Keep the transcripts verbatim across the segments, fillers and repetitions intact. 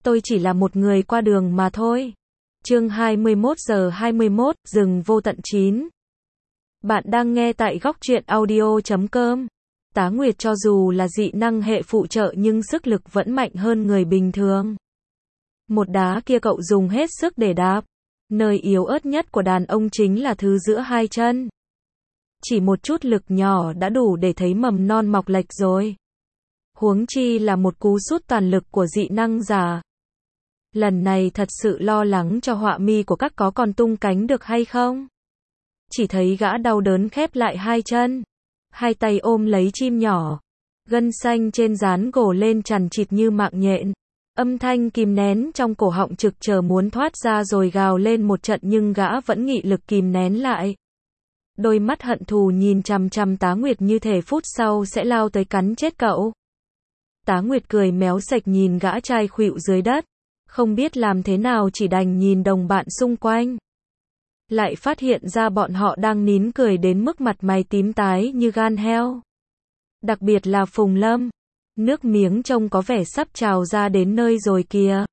tôi chỉ là một người qua đường mà thôi. Chương hai mươi mốt giờ hai mươi mốt, rừng vô tận chín. Bạn đang nghe tại góc truyện audio chấm com. Tá Nguyệt cho dù là dị năng hệ phụ trợ nhưng sức lực vẫn mạnh hơn người bình thường. Một đá kia cậu dùng hết sức để đạp. Nơi yếu ớt nhất của đàn ông chính là thứ giữa hai chân. Chỉ một chút lực nhỏ đã đủ để thấy mầm non mọc lệch rồi. Huống chi là một cú sút toàn lực của dị năng giả. Lần này thật sự lo lắng cho họa mi của các có còn tung cánh được hay không. Chỉ thấy gã đau đớn khép lại hai chân. Hai tay ôm lấy chim nhỏ. Gân xanh trên dán gồ lên chằn chịt như mạng nhện. Âm thanh kìm nén trong cổ họng trực chờ muốn thoát ra rồi gào lên một trận nhưng gã vẫn nghị lực kìm nén lại. Đôi mắt hận thù nhìn chằm chằm Tá Nguyệt như thể phút sau sẽ lao tới cắn chết cậu. Tá Nguyệt cười méo sạch nhìn gã trai khuỵu dưới đất. Không biết làm thế nào chỉ đành nhìn đồng bạn xung quanh. Lại phát hiện ra bọn họ đang nín cười đến mức mặt mày tím tái như gan heo. Đặc biệt là Phùng Lâm. Nước miếng trông có vẻ sắp trào ra đến nơi rồi kìa.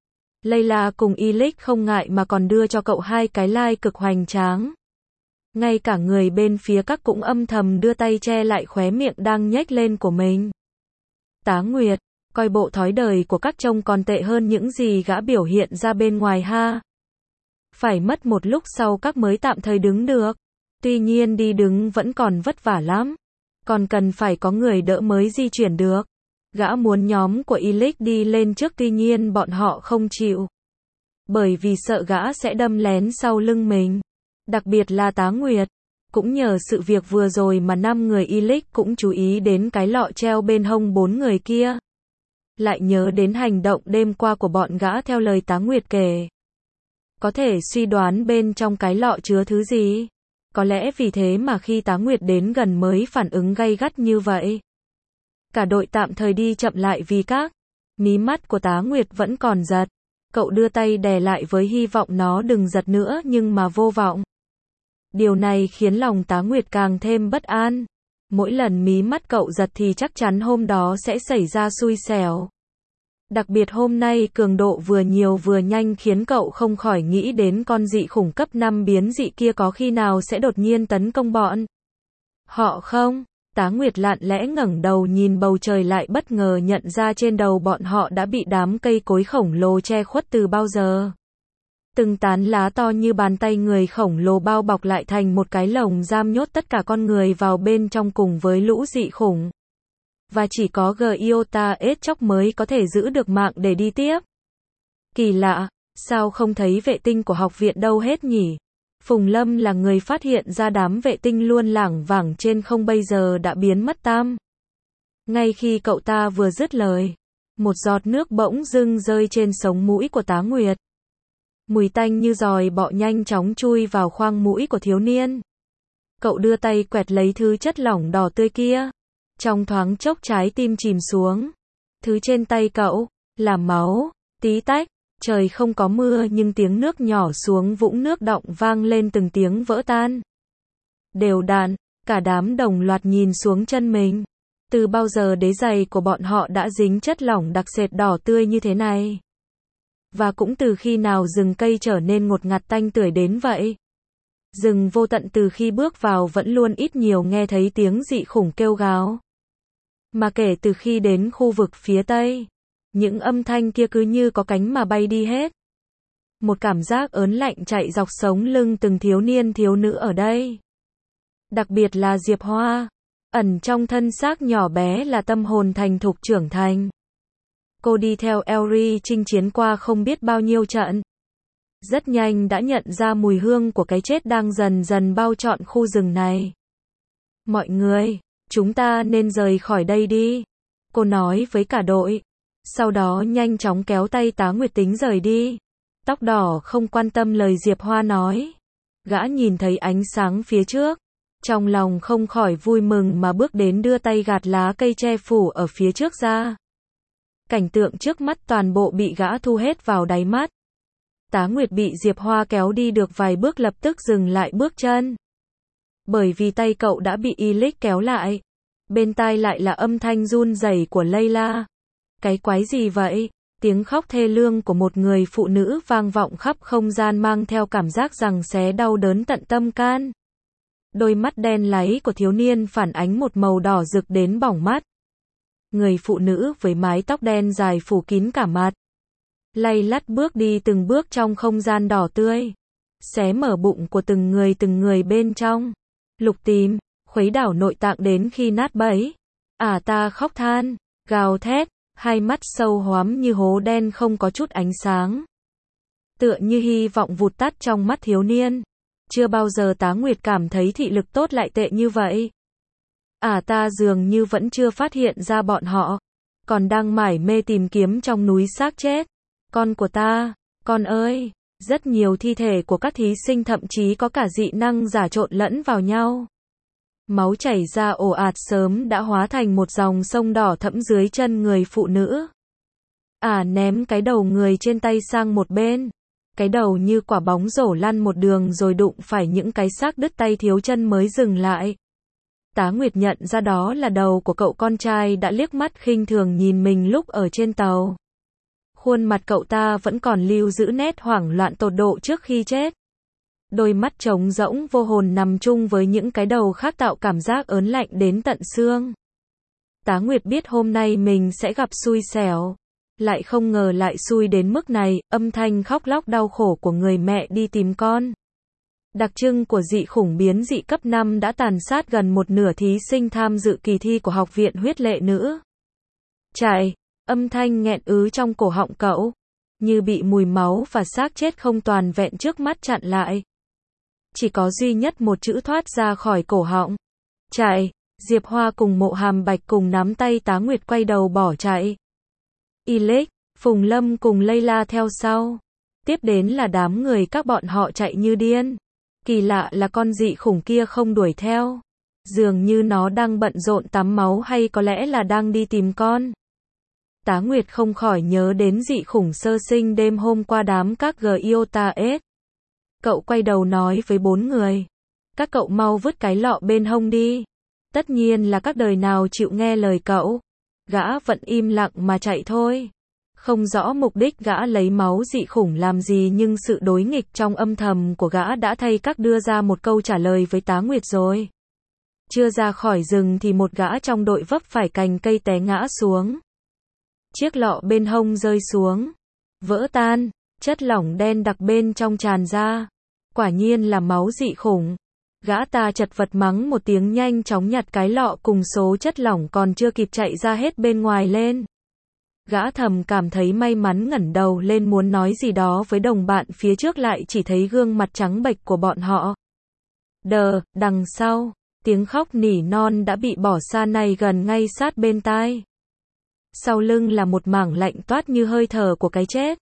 Layla cùng Illich không ngại mà còn đưa cho cậu hai cái like cực hoành tráng. Ngay cả người bên phía các cũng âm thầm đưa tay che lại khóe miệng đang nhếch lên của mình. Tá Nguyệt, coi bộ thói đời của các trông còn tệ hơn những gì gã biểu hiện ra bên ngoài ha. Phải mất một lúc sau các mới tạm thời đứng được. Tuy nhiên đi đứng vẫn còn vất vả lắm. Còn cần phải có người đỡ mới di chuyển được. Gã muốn nhóm của Illich đi lên trước tuy nhiên bọn họ không chịu. Bởi vì sợ gã sẽ đâm lén sau lưng mình. Đặc biệt là Tá Nguyệt. Cũng nhờ sự việc vừa rồi mà năm người Illich cũng chú ý đến cái lọ treo bên hông bốn người kia. Lại nhớ đến hành động đêm qua của bọn gã theo lời Tá Nguyệt kể. Có thể suy đoán bên trong cái lọ chứa thứ gì. Có lẽ vì thế mà khi Tá Nguyệt đến gần mới phản ứng gay gắt như vậy. Cả đội tạm thời đi chậm lại vì các mí mắt của Tá Nguyệt vẫn còn giật. Cậu đưa tay đè lại với hy vọng nó đừng giật nữa nhưng mà vô vọng. Điều này khiến lòng Tá Nguyệt càng thêm bất an. Mỗi lần mí mắt cậu giật thì chắc chắn hôm đó sẽ xảy ra xui xẻo. Đặc biệt hôm nay cường độ vừa nhiều vừa nhanh khiến cậu không khỏi nghĩ đến con dị khủng cấp năm biến dị kia có khi nào sẽ đột nhiên tấn công bọn họ không? Tá Nguyệt lặng lẽ ngẩng đầu nhìn bầu trời lại bất ngờ nhận ra trên đầu bọn họ đã bị đám cây cối khổng lồ che khuất từ bao giờ. Từng tán lá to như bàn tay người khổng lồ bao bọc lại thành một cái lồng giam nhốt tất cả con người vào bên trong cùng với lũ dị khủng. Và chỉ có Giota ết chóc mới có thể giữ được mạng để đi tiếp. Kỳ lạ, sao không thấy vệ tinh của học viện đâu hết nhỉ? Phùng Lâm là người phát hiện ra đám vệ tinh luôn lảng vảng trên không bây giờ đã biến mất tăm. Ngay khi cậu ta vừa dứt lời, một giọt nước bỗng dưng rơi trên sống mũi của Tá Nguyệt. Mùi tanh như giòi bọ nhanh chóng chui vào khoang mũi của thiếu niên. Cậu đưa tay quẹt lấy thứ chất lỏng đỏ tươi kia. Trong thoáng chốc trái tim chìm xuống. Thứ trên tay cậu là máu. Tí tách. Trời không có mưa nhưng tiếng nước nhỏ xuống vũng nước đọng vang lên từng tiếng vỡ tan. Đều đặn, cả đám đồng loạt nhìn xuống chân mình. Từ bao giờ đế giày của bọn họ đã dính chất lỏng đặc sệt đỏ tươi như thế này? Và cũng từ khi nào rừng cây trở nên ngột ngạt tanh tưởi đến vậy? Rừng vô tận từ khi bước vào vẫn luôn ít nhiều nghe thấy tiếng dị khủng kêu gào. Mà kể từ khi đến khu vực phía tây, những âm thanh kia cứ như có cánh mà bay đi hết. Một cảm giác ớn lạnh chạy dọc sống lưng từng thiếu niên thiếu nữ ở đây. Đặc biệt là Diệp Hoa, ẩn trong thân xác nhỏ bé là tâm hồn thành thục trưởng thành. Cô đi theo Elry chinh chiến qua không biết bao nhiêu trận. Rất nhanh đã nhận ra mùi hương của cái chết đang dần dần bao trọn khu rừng này. Mọi người, chúng ta nên rời khỏi đây đi. Cô nói với cả đội. Sau đó nhanh chóng kéo tay Tá Nguyệt tính rời đi. Tóc đỏ không quan tâm lời Diệp Hoa nói. Gã nhìn thấy ánh sáng phía trước. Trong lòng không khỏi vui mừng mà bước đến đưa tay gạt lá cây che phủ ở phía trước ra. Cảnh tượng trước mắt toàn bộ bị gã thu hết vào đáy mắt. Tá Nguyệt bị Diệp Hoa kéo đi được vài bước lập tức dừng lại bước chân. Bởi vì tay cậu đã bị Illich kéo lại. Bên tai lại là âm thanh run rẩy của Layla. Cái quái gì vậy? Tiếng khóc thê lương của một người phụ nữ vang vọng khắp không gian mang theo cảm giác giằng xé đau đớn tận tâm can. Đôi mắt đen láy của thiếu niên phản ánh một màu đỏ rực đến bỏng mắt. Người phụ nữ với mái tóc đen dài phủ kín cả mặt, lay lắt bước đi từng bước trong không gian đỏ tươi, xé mở bụng của từng người từng người bên trong, lục tìm, khuấy đảo nội tạng đến khi nát bấy. À ta khóc than, gào thét, hai mắt sâu hoắm như hố đen không có chút ánh sáng. Tựa như hy vọng vụt tắt trong mắt thiếu niên. Chưa bao giờ Tá Nguyệt cảm thấy thị lực tốt lại tệ như vậy. À ta dường như vẫn chưa phát hiện ra bọn họ, còn đang mải mê tìm kiếm trong núi xác chết. Con của ta, con ơi, rất nhiều thi thể của các thí sinh thậm chí có cả dị năng giả trộn lẫn vào nhau. Máu chảy ra ồ ạt sớm đã hóa thành một dòng sông đỏ thẫm dưới chân người phụ nữ. À ném cái đầu người trên tay sang một bên. Cái đầu như quả bóng rổ lăn một đường rồi đụng phải những cái xác đứt tay thiếu chân mới dừng lại. Tá Nguyệt nhận ra đó là đầu của cậu con trai đã liếc mắt khinh thường nhìn mình lúc ở trên tàu. Khuôn mặt cậu ta vẫn còn lưu giữ nét hoảng loạn tột độ trước khi chết. Đôi mắt trống rỗng vô hồn nằm chung với những cái đầu khác tạo cảm giác ớn lạnh đến tận xương. Tá Nguyệt biết hôm nay mình sẽ gặp xui xẻo. Lại không ngờ lại xui đến mức này, âm thanh khóc lóc đau khổ của người mẹ đi tìm con. Đặc trưng của dị khủng biến dị cấp năm đã tàn sát gần một nửa thí sinh tham dự kỳ thi của Học viện Huyết Lệ Nữ. Chạy, âm thanh nghẹn ứ trong cổ họng cậu, như bị mùi máu và xác chết không toàn vẹn trước mắt chặn lại. Chỉ có duy nhất một chữ thoát ra khỏi cổ họng. Chạy, Diệp Hoa cùng Mộ Hàm Bạch cùng nắm tay Tá Nguyệt quay đầu bỏ chạy. Y Lích, Phùng Lâm cùng Layla theo sau. Tiếp đến là đám người các bọn họ chạy như điên. Kỳ lạ là con dị khủng kia không đuổi theo. Dường như nó đang bận rộn tắm máu hay có lẽ là đang đi tìm con. Tá Nguyệt không khỏi nhớ đến dị khủng sơ sinh đêm hôm qua đám các Giota S. Cậu quay đầu nói với bốn người. Các cậu mau vứt cái lọ bên hông đi. Tất nhiên là các đời nào chịu nghe lời cậu. Gã vẫn im lặng mà chạy thôi. Không rõ mục đích gã lấy máu dị khủng làm gì nhưng sự đối nghịch trong âm thầm của gã đã thay các đưa ra một câu trả lời với Tá Nguyệt rồi. Chưa ra khỏi rừng thì một gã trong đội vấp phải cành cây té ngã xuống. Chiếc lọ bên hông rơi xuống, vỡ tan, chất lỏng đen đặc bên trong tràn ra. Quả nhiên là máu dị khủng. Gã ta chật vật mắng một tiếng nhanh chóng nhặt cái lọ cùng số chất lỏng còn chưa kịp chạy ra hết bên ngoài lên. Gã thầm cảm thấy may mắn ngẩng đầu lên muốn nói gì đó với đồng bạn phía trước lại chỉ thấy gương mặt trắng bệch của bọn họ. Đờ, đằng sau, tiếng khóc nỉ non đã bị bỏ xa này gần ngay sát bên tai. Sau lưng là một mảng lạnh toát như hơi thở của cái chết.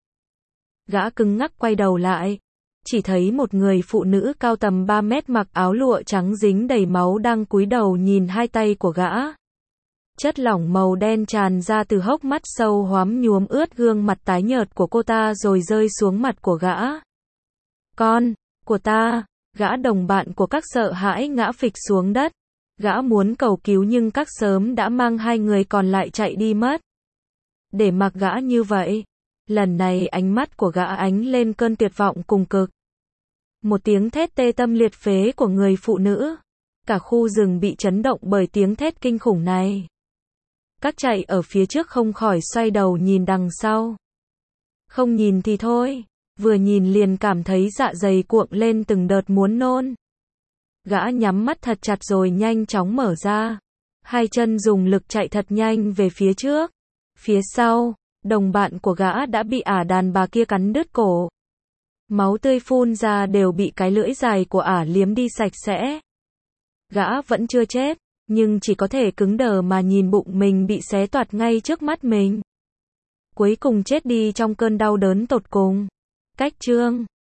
Gã cứng ngắc quay đầu lại. Chỉ thấy một người phụ nữ cao tầm ba mét mặc áo lụa trắng dính đầy máu đang cúi đầu nhìn hai tay của gã. Chất lỏng màu đen tràn ra từ hốc mắt sâu hoắm nhuốm ướt gương mặt tái nhợt của cô ta rồi rơi xuống mặt của gã. Con của ta, gã đồng bạn của các sợ hãi ngã phịch xuống đất. Gã muốn cầu cứu nhưng các sớm đã mang hai người còn lại chạy đi mất. Để mặc gã như vậy, lần này ánh mắt của gã ánh lên cơn tuyệt vọng cùng cực. Một tiếng thét tê tâm liệt phế của người phụ nữ. Cả khu rừng bị chấn động bởi tiếng thét kinh khủng này. Các chạy ở phía trước không khỏi xoay đầu nhìn đằng sau. Không nhìn thì thôi, vừa nhìn liền cảm thấy dạ dày cuộn lên từng đợt muốn nôn. Gã nhắm mắt thật chặt rồi nhanh chóng mở ra. Hai chân dùng lực chạy thật nhanh về phía trước. Phía sau, đồng bạn của gã đã bị ả đàn bà kia cắn đứt cổ. Máu tươi phun ra đều bị cái lưỡi dài của ả liếm đi sạch sẽ. Gã vẫn chưa chết, nhưng chỉ có thể cứng đờ mà nhìn bụng mình bị xé toạc ngay trước mắt mình. Cuối cùng chết đi trong cơn đau đớn tột cùng. Cách chương